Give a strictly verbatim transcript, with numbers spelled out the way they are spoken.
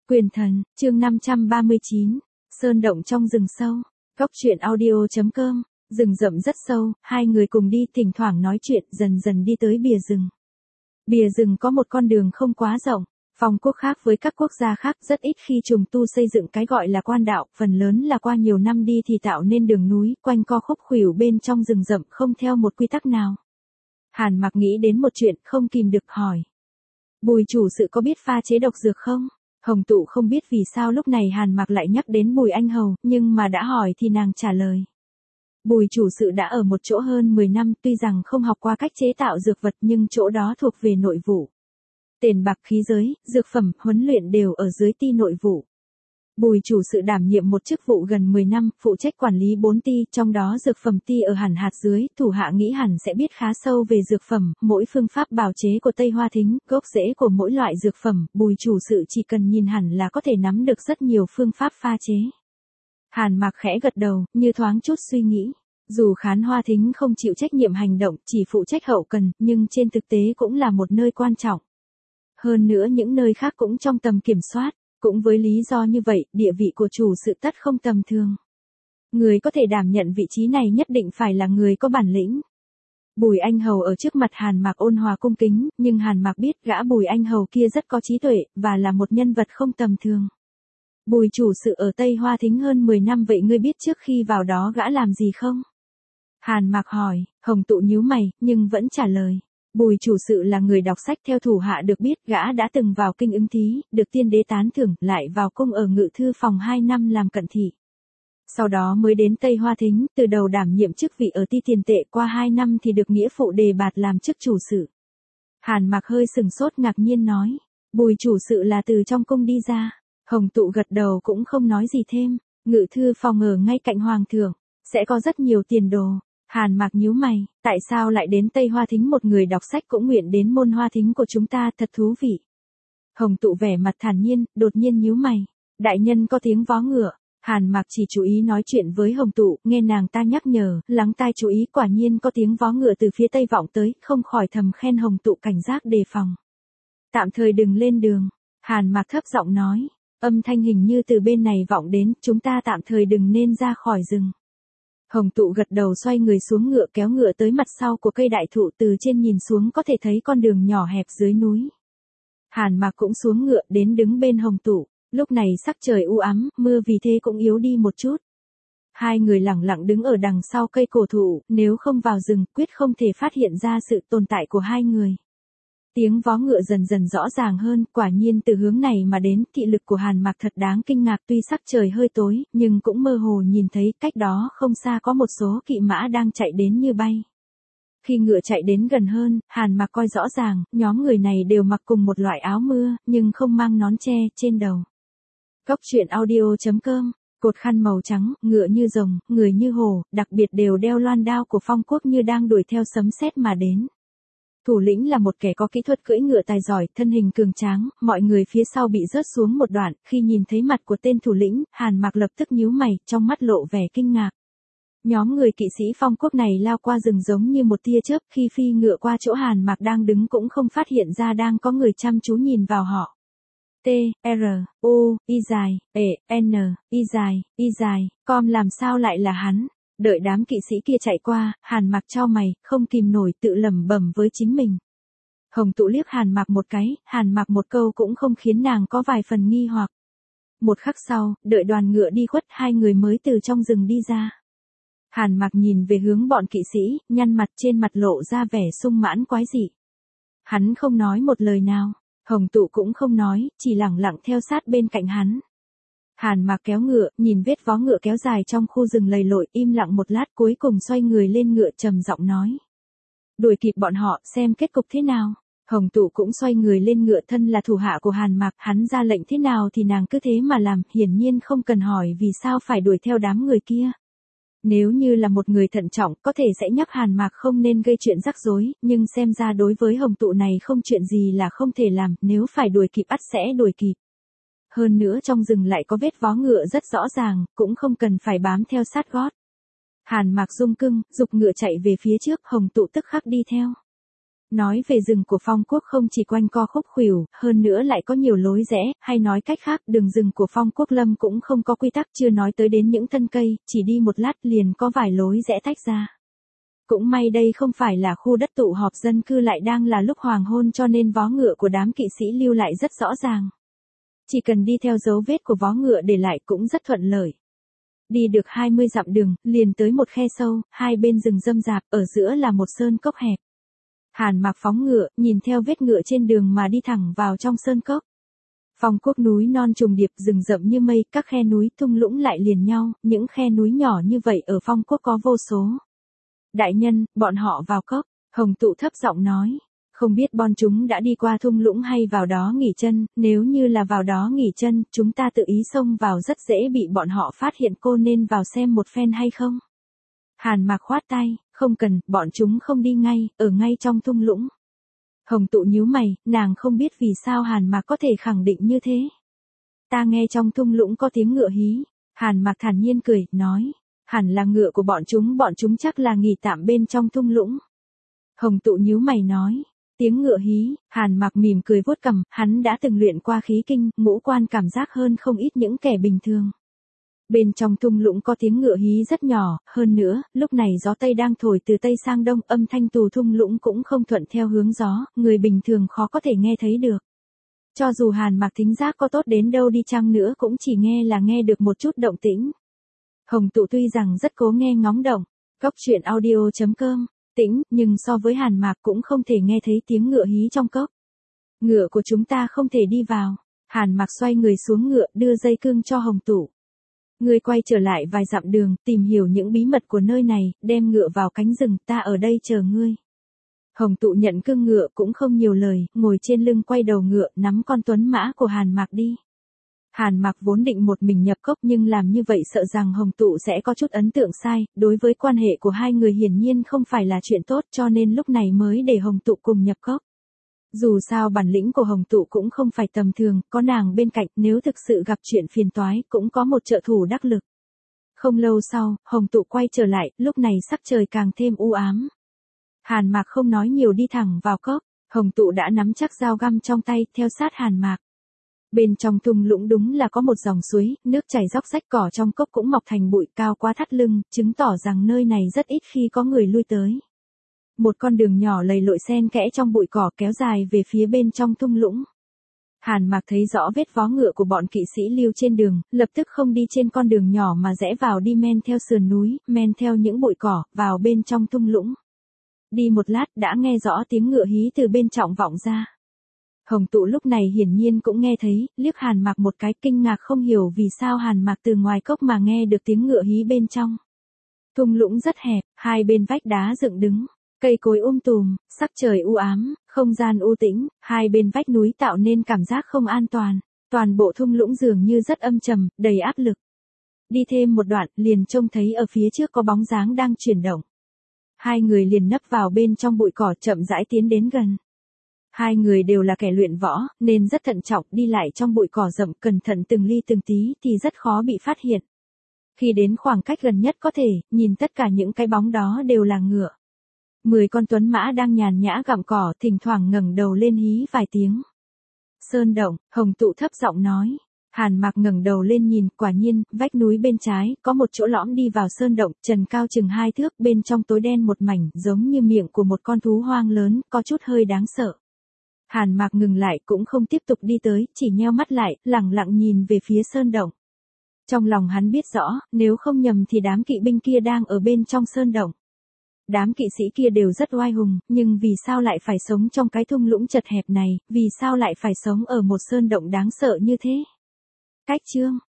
Quyền thần, chương năm trăm ba mươi chín, Sơn động trong rừng sâu, góc truyện audio.com, rừng rậm rất sâu, hai người cùng đi thỉnh thoảng nói chuyện dần dần đi tới bìa rừng. Bìa rừng có một con đường không quá rộng, phong quốc khác với các quốc gia khác rất ít khi trùng tu xây dựng cái gọi là quan đạo, phần lớn là qua nhiều năm đi thì tạo nên đường núi, quanh co khúc khuỷu bên trong rừng rậm không theo một quy tắc nào. Hàn Mặc nghĩ đến một chuyện không kìm được hỏi. Bùi chủ sự có biết pha chế độc dược không? Hồng Tụ không biết vì sao lúc này Hàn Mặc lại nhắc đến Bùi Anh Hầu, nhưng mà đã hỏi thì nàng trả lời. Bùi chủ sự đã ở một chỗ hơn mười năm, tuy rằng không học qua cách chế tạo dược vật nhưng chỗ đó thuộc về nội vụ. Tiền bạc khí giới, dược phẩm, huấn luyện đều ở dưới ti nội vụ. Bùi chủ sự đảm nhiệm một chức vụ gần mười năm, phụ trách quản lý bốn ti, trong đó dược phẩm ti ở hẳn hạt dưới, thủ hạ nghĩ hẳn sẽ biết khá sâu về dược phẩm, mỗi phương pháp bào chế của Tây Hoa Thính, gốc rễ của mỗi loại dược phẩm, bùi chủ sự chỉ cần nhìn hẳn là có thể nắm được rất nhiều phương pháp pha chế. Hàn Mặc khẽ gật đầu, như thoáng chút suy nghĩ. Dù Khán Hoa Thính không chịu trách nhiệm hành động, chỉ phụ trách hậu cần, nhưng trên thực tế cũng là một nơi quan trọng. Hơn nữa những nơi khác cũng trong tầm kiểm soát. Cũng với lý do như vậy, địa vị của chủ sự tất không tầm thường. Người có thể đảm nhận vị trí này nhất định phải là người có bản lĩnh. Bùi Anh Hầu ở trước mặt Hàn Mặc ôn hòa cung kính, nhưng Hàn Mặc biết gã Bùi Anh Hầu kia rất có trí tuệ, và là một nhân vật không tầm thường. Bùi chủ sự ở Tây Hoa Thính hơn mười năm vậy ngươi biết trước khi vào đó gã làm gì không? Hàn Mặc hỏi, Hồng Tụ nhíu mày, nhưng vẫn trả lời. Bùi chủ sự là người đọc sách theo thủ hạ được biết gã đã từng vào kinh ứng thí, được tiên đế tán thưởng, lại vào cung ở ngự thư phòng hai năm làm cận thị. Sau đó mới đến Tây Hoa Thính, từ đầu đảm nhiệm chức vị ở ti tiền tệ, qua hai năm thì được nghĩa phụ đề bạt làm chức chủ sự. Hàn Mặc hơi sừng sốt ngạc nhiên nói, bùi chủ sự là từ trong cung đi ra. Hồng Tụ gật đầu cũng không nói gì thêm, ngự thư phòng ở ngay cạnh hoàng thượng, sẽ có rất nhiều tiền đồ. Hàn Mặc nhíu mày, tại sao lại đến Tây Hoa Thính, một người đọc sách cũng nguyện đến môn Hoa Thính của chúng ta, thật thú vị. Hồng Tụ vẻ mặt thản nhiên, đột nhiên nhíu mày, đại nhân có tiếng vó ngựa. Hàn Mặc chỉ chú ý nói chuyện với Hồng Tụ, nghe nàng ta nhắc nhở, lắng tai chú ý, quả nhiên có tiếng vó ngựa từ phía tây vọng tới, không khỏi thầm khen Hồng Tụ cảnh giác đề phòng. Tạm thời đừng lên đường. Hàn Mặc thấp giọng nói, âm thanh hình như từ bên này vọng đến, chúng ta tạm thời đừng nên ra khỏi rừng. Hồng Tụ gật đầu, xoay người xuống ngựa, kéo ngựa tới mặt sau của cây đại thụ, từ trên nhìn xuống có thể thấy con đường nhỏ hẹp dưới núi. Hàn Mặc cũng xuống ngựa đến đứng bên Hồng Tụ, lúc này sắc trời u ám, mưa vì thế cũng yếu đi một chút. Hai người lặng lặng đứng ở đằng sau cây cổ thụ, nếu không vào rừng, quyết không thể phát hiện ra sự tồn tại của hai người. Tiếng vó ngựa dần dần rõ ràng hơn, quả nhiên từ hướng này mà đến, thị lực của Hàn Mặc thật đáng kinh ngạc, tuy sắc trời hơi tối, nhưng cũng mơ hồ nhìn thấy cách đó không xa có một số kỵ mã đang chạy đến như bay. Khi ngựa chạy đến gần hơn, Hàn Mặc coi rõ ràng, nhóm người này đều mặc cùng một loại áo mưa, nhưng không mang nón che trên đầu. Góc truyện audio.com, cột khăn màu trắng, ngựa như rồng, người như hổ, đặc biệt đều đeo loan đao của phong quốc như đang đuổi theo sấm sét mà đến. Thủ lĩnh là một kẻ có kỹ thuật cưỡi ngựa tài giỏi, thân hình cường tráng, mọi người phía sau bị rớt xuống một đoạn, khi nhìn thấy mặt của tên thủ lĩnh, Hàn Mặc lập tức nhíu mày, trong mắt lộ vẻ kinh ngạc. Nhóm người kỵ sĩ phong quốc này lao qua rừng giống như một tia chớp, khi phi ngựa qua chỗ Hàn Mặc đang đứng cũng không phát hiện ra đang có người chăm chú nhìn vào họ. T, R, U, Y dài, E, N, Y dài, Y dài, com làm sao lại là hắn? Đợi đám kỵ sĩ kia chạy qua, Hàn Mặc chau mày, không kìm nổi tự lẩm bẩm với chính mình. Hồng Tụ liếc Hàn Mặc một cái, Hàn Mặc một câu cũng không khiến nàng có vài phần nghi hoặc. Một khắc sau, đợi đoàn ngựa đi khuất, hai người mới từ trong rừng đi ra. Hàn Mặc nhìn về hướng bọn kỵ sĩ, nhăn mặt, trên mặt lộ ra vẻ sung mãn quái dị. Hắn không nói một lời nào, Hồng Tụ cũng không nói, chỉ lẳng lặng theo sát bên cạnh hắn. Hàn Mặc kéo ngựa, nhìn vết vó ngựa kéo dài trong khu rừng lầy lội, im lặng một lát, cuối cùng xoay người lên ngựa, trầm giọng nói. Đuổi kịp bọn họ, xem kết cục thế nào. Hồng Tụ cũng xoay người lên ngựa, thân là thủ hạ của Hàn Mặc, hắn ra lệnh thế nào thì nàng cứ thế mà làm, hiển nhiên không cần hỏi vì sao phải đuổi theo đám người kia. Nếu như là một người thận trọng, có thể sẽ nhắc Hàn Mặc không nên gây chuyện rắc rối, nhưng xem ra đối với Hồng Tụ này không chuyện gì là không thể làm, nếu phải đuổi kịp ắt sẽ đuổi kịp. Hơn nữa trong rừng lại có vết vó ngựa rất rõ ràng, cũng không cần phải bám theo sát gót. Hàn Mặc rung cưng, giục ngựa chạy về phía trước, Hồng Tụ tức khắc đi theo. Nói về rừng của Phong Quốc không chỉ quanh co khúc khuỷu, hơn nữa lại có nhiều lối rẽ, hay nói cách khác, đường rừng của Phong Quốc Lâm cũng không có quy tắc, chưa nói tới đến những thân cây, chỉ đi một lát liền có vài lối rẽ tách ra. Cũng may đây không phải là khu đất tụ họp dân cư, lại đang là lúc hoàng hôn, cho nên vó ngựa của đám kỵ sĩ lưu lại rất rõ ràng. Chỉ cần đi theo dấu vết của vó ngựa để lại cũng rất thuận lợi. Đi được hai mươi dặm đường, liền tới một khe sâu, hai bên rừng rậm rạp, ở giữa là một sơn cốc hẹp. Hàn Mạc phóng ngựa, nhìn theo vết ngựa trên đường mà đi thẳng vào trong sơn cốc. Phong Quốc núi non trùng điệp, rừng rậm như mây, các khe núi thung lũng lại liền nhau, những khe núi nhỏ như vậy ở Phong Quốc có vô số. Đại nhân, bọn họ vào cốc, Hồng Tụ thấp giọng nói. Không biết bọn chúng đã đi qua thung lũng hay vào đó nghỉ chân, nếu như là vào đó nghỉ chân, chúng ta tự ý xông vào rất dễ bị bọn họ phát hiện, cô nên vào xem một phen hay không? Hàn Mạc khoát tay, không cần, bọn chúng không đi ngay, ở ngay trong thung lũng. Hồng Tụ nhíu mày, nàng không biết vì sao Hàn Mạc có thể khẳng định như thế. Ta nghe trong thung lũng có tiếng ngựa hí. Hàn Mạc thản nhiên cười, nói, hẳn là ngựa của bọn chúng, bọn chúng chắc là nghỉ tạm bên trong thung lũng. Hồng Tụ nhíu mày nói, tiếng ngựa hí. Hàn Mạc mỉm cười vuốt cằm, hắn đã từng luyện qua khí kinh, ngũ quan cảm giác hơn không ít những kẻ bình thường. Bên trong thung lũng có tiếng ngựa hí rất nhỏ, hơn nữa, lúc này gió Tây đang thổi từ Tây sang Đông, âm thanh từ thung lũng cũng không thuận theo hướng gió, người bình thường khó có thể nghe thấy được. Cho dù Hàn Mạc thính giác có tốt đến đâu đi chăng nữa cũng chỉ nghe là nghe được một chút động tĩnh. Hồng Tụ tuy rằng rất cố nghe ngóng động, cốc truyện audio chấm com, tĩnh, nhưng so với Hàn Mạc cũng không thể nghe thấy tiếng ngựa hí trong cốc. Ngựa của chúng ta không thể đi vào. Hàn Mạc xoay người xuống ngựa, đưa dây cương cho Hồng Tụ. Ngươi quay trở lại vài dặm đường, tìm hiểu những bí mật của nơi này, đem ngựa vào cánh rừng, ta ở đây chờ ngươi. Hồng Tụ nhận cương ngựa cũng không nhiều lời, ngồi trên lưng quay đầu ngựa, nắm con tuấn mã của Hàn Mạc đi. Hàn Mạc vốn định một mình nhập cốc, nhưng làm như vậy sợ rằng Hồng Tụ sẽ có chút ấn tượng sai, đối với quan hệ của hai người hiển nhiên không phải là chuyện tốt, cho nên lúc này mới để Hồng Tụ cùng nhập cốc. Dù sao bản lĩnh của Hồng Tụ cũng không phải tầm thường, có nàng bên cạnh, nếu thực sự gặp chuyện phiền toái, cũng có một trợ thủ đắc lực. Không lâu sau, Hồng Tụ quay trở lại, lúc này sắc trời càng thêm u ám. Hàn Mạc không nói nhiều đi thẳng vào cốc, Hồng Tụ đã nắm chắc dao găm trong tay, theo sát Hàn Mạc. Bên trong thung lũng đúng là có một dòng suối, nước chảy róc rách, cỏ trong cốc cũng mọc thành bụi cao quá thắt lưng, chứng tỏ rằng nơi này rất ít khi có người lui tới. Một con đường nhỏ lầy lội xen kẽ trong bụi cỏ kéo dài về phía bên trong thung lũng. Hàn Mạc thấy rõ vết vó ngựa của bọn kỵ sĩ lưu trên đường, lập tức không đi trên con đường nhỏ mà rẽ vào đi men theo sườn núi, men theo những bụi cỏ, vào bên trong thung lũng. Đi một lát đã nghe rõ tiếng ngựa hí từ bên trong vọng ra. Hồng Tụ lúc này hiển nhiên cũng nghe thấy, liếc Hàn Mạc một cái, kinh ngạc không hiểu vì sao Hàn Mạc từ ngoài cốc mà nghe được tiếng ngựa hí bên trong. Thung lũng rất hẹp, hai bên vách đá dựng đứng. Cây cối um tùm, sắc trời u ám, không gian u tĩnh, hai bên vách núi tạo nên cảm giác không an toàn. Toàn bộ thung lũng dường như rất âm trầm, đầy áp lực. Đi thêm một đoạn, liền trông thấy ở phía trước có bóng dáng đang chuyển động. Hai người liền nấp vào bên trong bụi cỏ, chậm rãi tiến đến gần. Hai người đều là kẻ luyện võ, nên rất thận trọng, đi lại trong bụi cỏ rậm, cẩn thận từng ly từng tí thì rất khó bị phát hiện. Khi đến khoảng cách gần nhất có thể, nhìn tất cả những cái bóng đó đều là ngựa. Mười con tuấn mã đang nhàn nhã gặm cỏ, thỉnh thoảng ngẩng đầu lên hí vài tiếng. Sơn động, Hồng Tụ thấp giọng nói. Hàn Mạc ngẩng đầu lên nhìn, quả nhiên, vách núi bên trái, có một chỗ lõm đi vào sơn động, trần cao chừng hai thước, bên trong tối đen một mảnh, giống như miệng của một con thú hoang lớn, có chút hơi đáng sợ. Hàn Mạc ngừng lại cũng không tiếp tục đi tới, chỉ nheo mắt lại, lẳng lặng nhìn về phía sơn động. Trong lòng hắn biết rõ, nếu không nhầm thì đám kỵ binh kia đang ở bên trong sơn động. Đám kỵ sĩ kia đều rất oai hùng, nhưng vì sao lại phải sống trong cái thung lũng chật hẹp này, vì sao lại phải sống ở một sơn động đáng sợ như thế? Cách chương